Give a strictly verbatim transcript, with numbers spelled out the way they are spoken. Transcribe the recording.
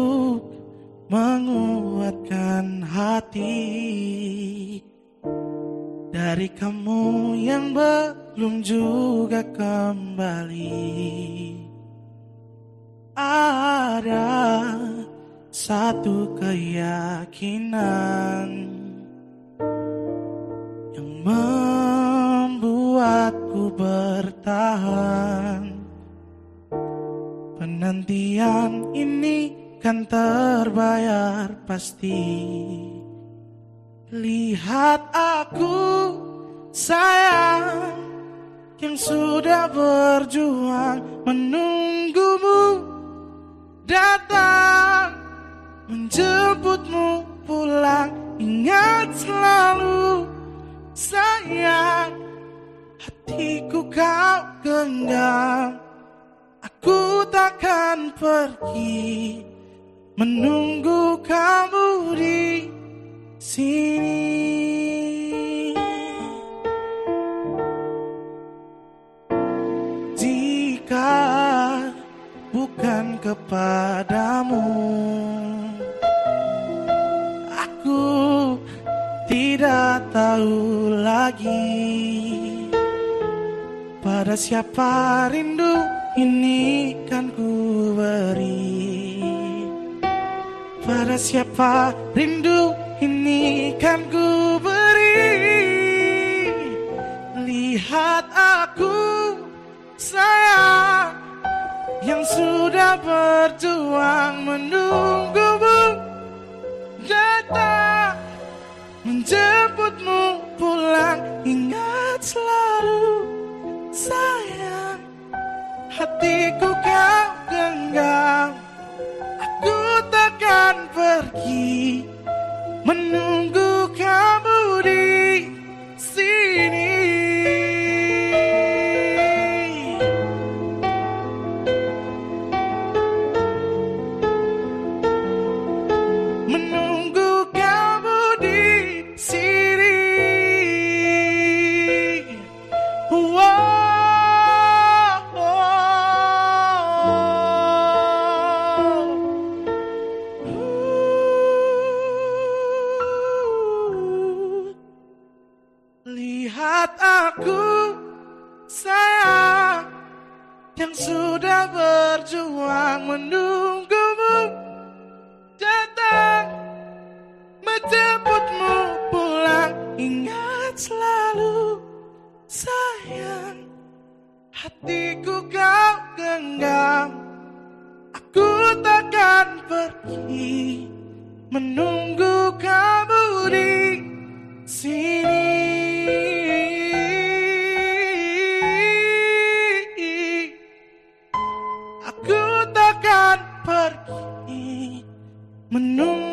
untuk menguatkan hati dari kamu yang belum juga kembali. Ada satu keyakinan yang membuatku bertahan. Penantian ini kan terbayar pasti. Lihat aku sayang yang sudah berjuang menunggumu datang, menjemputmu pulang. Ingat selalu sayang, hatiku kau genggam. Aku takkan pergi, menunggu kamu di sini. Jika bukan kepadamu, aku tidak tahu lagi pada siapa rindu ini kan ku beri. Pada siapa rindu ini kan ku beri. Lihat aku sayang yang sudah berjuang menunggumu datang, menjemputmu pulang. Ingat selalu sayang, hatiku kau genggam. Aku takkan pergi, menunggu kamu di sini. Menunggu kamu di sini. Wow. Lihat aku sayang yang sudah berjuang menunggumu datang, menjemputmu pulang. Ingat selalu sayang, hatiku kau genggam. Aku takkan pergi, menunggu kamu di sini. Aku takkan pergi, menunggu